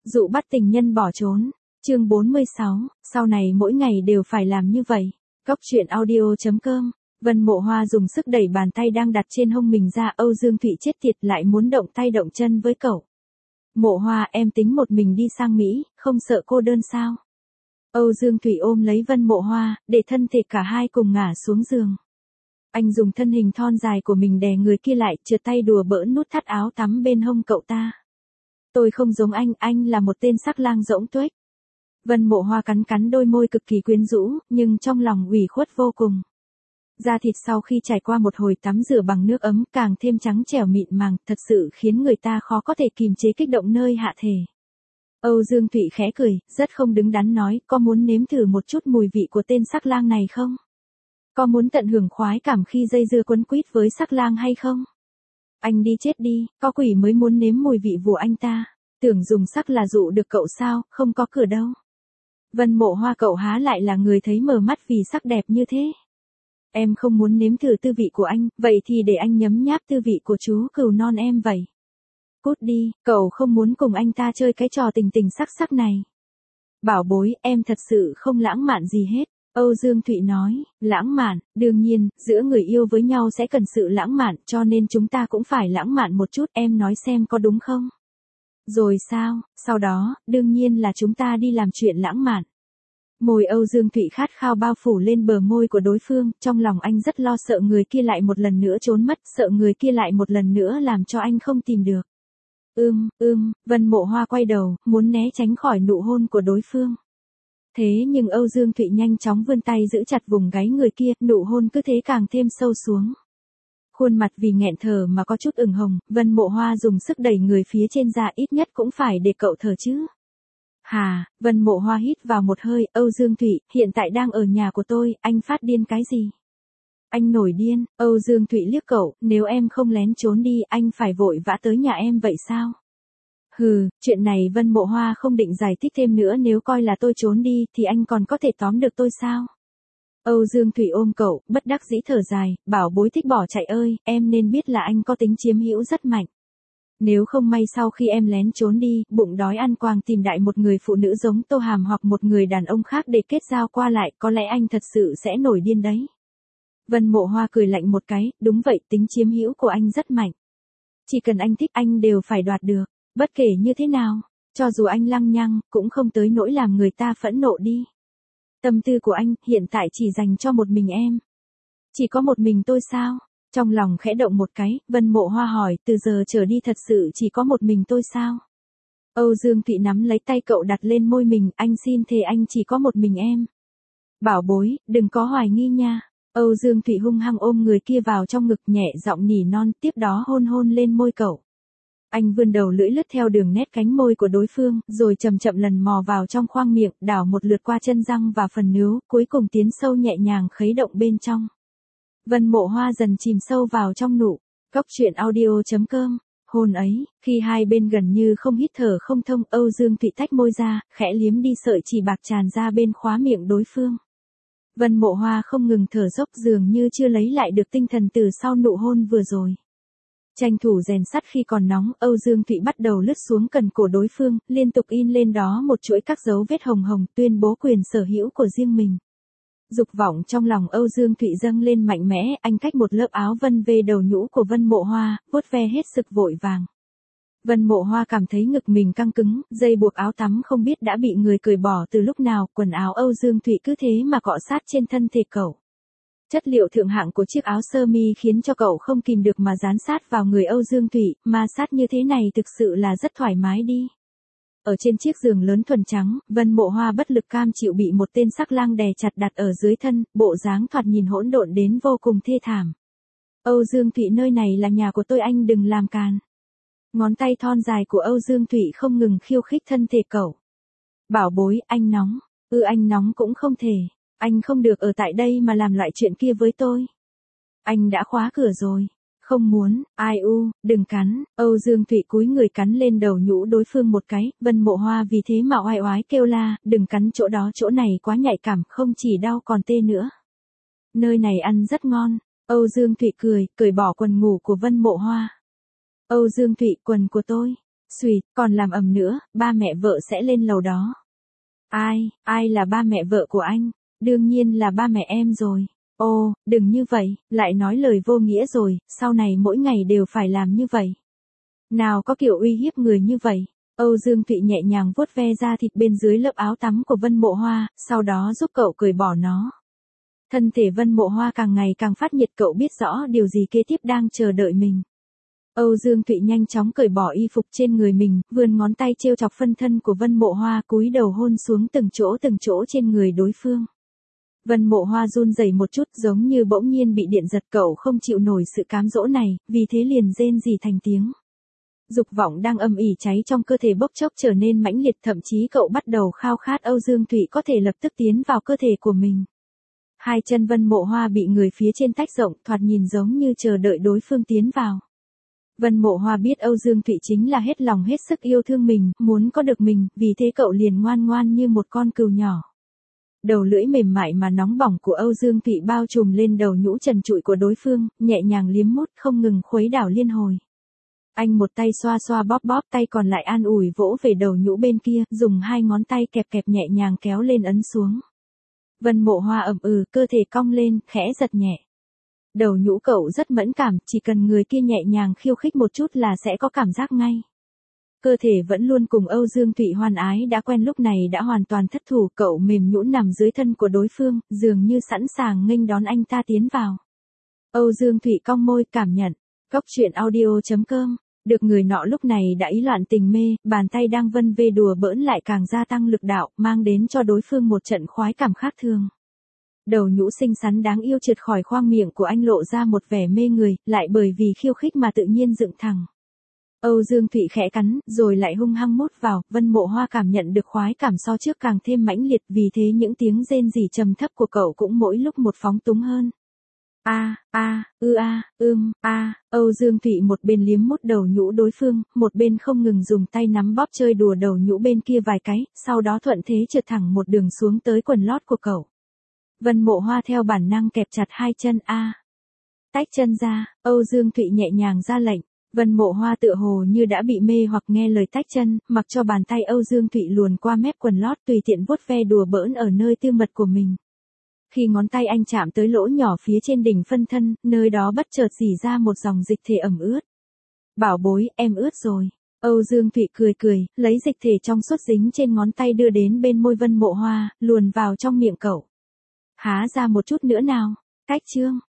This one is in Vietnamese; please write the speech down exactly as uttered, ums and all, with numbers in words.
Dụ bắt tình nhân bỏ trốn. Chương bốn mươi sáu, sau này mỗi ngày đều phải làm như vậy. Cóc truyện audio chấm com. Vân Mộ Hoa dùng sức đẩy bàn tay đang đặt trên hông mình ra, Âu Dương Thụy chết tiệt lại muốn động tay động chân với cậu. Mộ Hoa, em tính một mình đi sang Mỹ, không sợ cô đơn sao? Âu Dương Thụy ôm lấy Vân Mộ Hoa, để thân thể cả hai cùng ngả xuống giường. Anh dùng thân hình thon dài của mình đè người kia lại, trượt tay đùa bỡn nút thắt áo tắm bên hông cậu ta. Tôi không giống anh, anh là một tên sắc lang rỗng tuếch. Vân Mộ Hoa cắn cắn đôi môi cực kỳ quyến rũ, nhưng trong lòng ủy khuất vô cùng. Da thịt sau khi trải qua một hồi tắm rửa bằng nước ấm càng thêm trắng trẻo mịn màng, thật sự khiến người ta khó có thể kìm chế kích động nơi hạ thể. Âu Dương Thụy khẽ cười, rất không đứng đắn nói, có muốn nếm thử một chút mùi vị của tên sắc lang này không? Có muốn tận hưởng khoái cảm khi dây dưa quấn quýt với sắc lang hay không? Anh đi chết đi, có quỷ mới muốn nếm mùi vị của anh ta. Tưởng dùng sắc là dụ được cậu sao, không có cửa đâu. Vân Mộ Hoa, cậu há lại là người thấy mờ mắt vì sắc đẹp như thế. Em không muốn nếm thử tư vị của anh, vậy thì để anh nhấm nháp tư vị của chú cừu non em vậy. Cút đi, cậu không muốn cùng anh ta chơi cái trò tình tình sắc sắc này. Bảo bối, em thật sự không lãng mạn gì hết. Âu Dương Thụy nói, lãng mạn, đương nhiên, giữa người yêu với nhau sẽ cần sự lãng mạn, cho nên chúng ta cũng phải lãng mạn một chút, em nói xem có đúng không? Rồi sao, sau đó, đương nhiên là chúng ta đi làm chuyện lãng mạn. Môi Âu Dương Thụy khát khao bao phủ lên bờ môi của đối phương, trong lòng anh rất lo sợ người kia lại một lần nữa trốn mất, sợ người kia lại một lần nữa làm cho anh không tìm được. Ưm, ưm, Vân Mộ Hoa quay đầu, muốn né tránh khỏi nụ hôn của đối phương. Thế nhưng Âu Dương Thụy nhanh chóng vươn tay giữ chặt vùng gáy người kia, nụ hôn cứ thế càng thêm sâu xuống. Khuôn mặt vì nghẹn thở mà có chút ửng hồng, Vân Mộ Hoa dùng sức đẩy người phía trên ra, ít nhất cũng phải để cậu thở chứ. Hà, Vân Mộ Hoa hít vào một hơi, Âu Dương Thụy, hiện tại đang ở nhà của tôi, anh phát điên cái gì? Anh nổi điên, Âu Dương Thụy liếc cậu, nếu em không lén trốn đi, anh phải vội vã tới nhà em vậy sao? Hừ, chuyện này Vân Mộ Hoa không định giải thích thêm nữa, nếu coi là tôi trốn đi, thì anh còn có thể tóm được tôi sao? Âu Dương Thụy ôm cậu, bất đắc dĩ thở dài, bảo bối thích bỏ chạy ơi, em nên biết là anh có tính chiếm hữu rất mạnh. Nếu không may sau khi em lén trốn đi, bụng đói ăn quàng tìm đại một người phụ nữ giống Tô Hàm hoặc một người đàn ông khác để kết giao qua lại, có lẽ anh thật sự sẽ nổi điên đấy. Vân Mộ Hoa cười lạnh một cái, đúng vậy, tính chiếm hữu của anh rất mạnh. Chỉ cần anh thích anh đều phải đoạt được, bất kể như thế nào, cho dù anh lăng nhăng, cũng không tới nỗi làm người ta phẫn nộ đi. Tâm tư của anh, hiện tại chỉ dành cho một mình em. Chỉ có một mình tôi sao? Trong lòng khẽ động một cái, Vân Mộ Hoa hỏi, từ giờ trở đi thật sự chỉ có một mình tôi sao? Âu Dương Thụy nắm lấy tay cậu đặt lên môi mình, anh xin thề anh chỉ có một mình em. Bảo bối, đừng có hoài nghi nha. Âu Dương Thụy hung hăng ôm người kia vào trong ngực, nhẹ giọng nỉ non, tiếp đó hôn hôn lên môi cậu. Anh vươn đầu lưỡi lướt theo đường nét cánh môi của đối phương, rồi chậm chậm lần mò vào trong khoang miệng, đảo một lượt qua chân răng và phần nướu, cuối cùng tiến sâu nhẹ nhàng khuấy động bên trong. Vân Mộ Hoa dần chìm sâu vào trong nụ. Cóc truyện audio chấm com. Hôn ấy, khi hai bên gần như không hít thở không thông, Âu Dương Thụy tách môi ra, khẽ liếm đi sợi chỉ bạc tràn ra bên khóe miệng đối phương. Vân Mộ Hoa không ngừng thở dốc, dường như chưa lấy lại được tinh thần từ sau nụ hôn vừa rồi. Tranh thủ rèn sắt khi còn nóng, Âu Dương Thụy bắt đầu lướt xuống cần cổ đối phương, liên tục in lên đó một chuỗi các dấu vết hồng hồng, tuyên bố quyền sở hữu của riêng mình. Dục vọng trong lòng Âu Dương Thụy dâng lên mạnh mẽ, anh cách một lớp áo vân về đầu nhũ của Vân Mộ Hoa, vuốt ve hết sức vội vàng. Vân Mộ Hoa cảm thấy ngực mình căng cứng, dây buộc áo tắm không biết đã bị người cởi bỏ từ lúc nào, quần áo Âu Dương Thụy cứ thế mà cọ sát trên thân thể cậu. Chất liệu thượng hạng của chiếc áo sơ mi khiến cho cậu không kìm được mà dán sát vào người Âu Dương Thụy, ma sát như thế này thực sự là rất thoải mái đi. Ở trên chiếc giường lớn thuần trắng, Vân Mộ Hoa bất lực cam chịu bị một tên sắc lang đè chặt đặt ở dưới thân, bộ dáng thoạt nhìn hỗn độn đến vô cùng thê thảm. Âu Dương Thụy, nơi này là nhà của tôi, anh đừng làm càn. Ngón tay thon dài của Âu Dương Thụy không ngừng khiêu khích thân thể cậu. Bảo bối, anh nóng. Ừ, anh nóng cũng không thể. Anh không được ở tại đây mà làm loại chuyện kia với tôi. Anh đã khóa cửa rồi. Không muốn, ai u, đừng cắn. Âu Dương Thụy cúi người cắn lên đầu nhũ đối phương một cái, Vân Mộ Hoa vì thế mà oai oái kêu la, đừng cắn chỗ đó, chỗ này quá nhạy cảm, không chỉ đau còn tê nữa. Nơi này ăn rất ngon. Âu Dương Thụy cười, cởi bỏ quần ngủ của Vân Mộ Hoa. Âu Dương Thụy, quần của tôi. Xùi, còn làm ầm nữa, ba mẹ vợ sẽ lên lầu đó. Ai, ai là ba mẹ vợ của anh? Đương nhiên là ba mẹ em rồi. Ô, đừng như vậy, lại nói lời vô nghĩa rồi, sau này mỗi ngày đều phải làm như vậy. Nào có kiểu uy hiếp người như vậy. Âu Dương Thụy nhẹ nhàng vuốt ve da thịt bên dưới lớp áo tắm của Vân Mộ Hoa, sau đó giúp cậu cởi bỏ nó. Thân thể Vân Mộ Hoa càng ngày càng phát nhiệt, cậu biết rõ điều gì kế tiếp đang chờ đợi mình. Âu Dương Thụy nhanh chóng cởi bỏ y phục trên người mình, vươn ngón tay trêu chọc phân thân của Vân Mộ Hoa, cúi đầu hôn xuống từng chỗ từng chỗ trên người đối phương. Vân Mộ Hoa run rẩy một chút, giống như bỗng nhiên bị điện giật, cậu không chịu nổi sự cám dỗ này, vì thế liền rên rỉ thành tiếng. Dục vọng đang âm ỉ cháy trong cơ thể bốc chốc trở nên mãnh liệt, thậm chí cậu bắt đầu khao khát Âu Dương Thụy có thể lập tức tiến vào cơ thể của mình. Hai chân Vân Mộ Hoa bị người phía trên tách rộng, thoạt nhìn giống như chờ đợi đối phương tiến vào. Vân Mộ Hoa biết Âu Dương Thụy chính là hết lòng hết sức yêu thương mình, muốn có được mình, vì thế cậu liền ngoan ngoan như một con cừu nhỏ. Đầu lưỡi mềm mại mà nóng bỏng của Âu Dương Thụy bao trùm lên đầu nhũ trần trụi của đối phương, nhẹ nhàng liếm mút không ngừng khuấy đảo liên hồi. Anh một tay xoa xoa bóp bóp, tay còn lại an ủi vỗ về đầu nhũ bên kia, dùng hai ngón tay kẹp kẹp nhẹ nhàng kéo lên ấn xuống. Vân Mộ Hoa ậm ừ, cơ thể cong lên, khẽ giật nhẹ. Đầu nhũ cậu rất mẫn cảm, chỉ cần người kia nhẹ nhàng khiêu khích một chút là sẽ có cảm giác ngay. Cơ thể vẫn luôn cùng Âu Dương Thụy hoan ái đã quen lúc này đã hoàn toàn thất thủ, cậu mềm nhũn nằm dưới thân của đối phương, dường như sẵn sàng nghênh đón anh ta tiến vào. Âu Dương Thụy cong môi cảm nhận. Cốc truyện audio chấm com. Được người nọ lúc này đã ý loạn tình mê, bàn tay đang vân vê đùa bỡn lại càng gia tăng lực đạo, mang đến cho đối phương một trận khoái cảm khác thường. Đầu nhũ xinh xắn đáng yêu trượt khỏi khoang miệng của anh lộ ra một vẻ mê người, lại bởi vì khiêu khích mà tự nhiên dựng thẳng. Âu Dương Thụy khẽ cắn, rồi lại hung hăng mút vào, Vân Mộ Hoa cảm nhận được khoái cảm so trước càng thêm mãnh liệt, vì thế những tiếng rên rỉ trầm thấp của cậu cũng mỗi lúc một phóng túng hơn. A, a, ư a, ưm, a, Âu Dương Thụy một bên liếm mút đầu nhũ đối phương, một bên không ngừng dùng tay nắm bóp chơi đùa đầu nhũ bên kia vài cái, sau đó thuận thế trượt thẳng một đường xuống tới quần lót của cậu. Vân Mộ Hoa theo bản năng kẹp chặt hai chân a. Tách chân ra, Âu Dương Thụy nhẹ nhàng ra lệnh. Vân Mộ Hoa tựa hồ như đã bị mê hoặc nghe lời tách chân, mặc cho bàn tay Âu Dương Thụy luồn qua mép quần lót tùy tiện vuốt ve đùa bỡn ở nơi tư mật của mình. Khi ngón tay anh chạm tới lỗ nhỏ phía trên đỉnh phân thân, nơi đó bất chợt rỉ ra một dòng dịch thể ẩm ướt. Bảo bối, em ướt rồi. Âu Dương Thụy cười cười, lấy dịch thể trong suốt dính trên ngón tay đưa đến bên môi Vân Mộ Hoa, luồn vào trong miệng cậu. Há ra một chút nữa nào. Cách chương.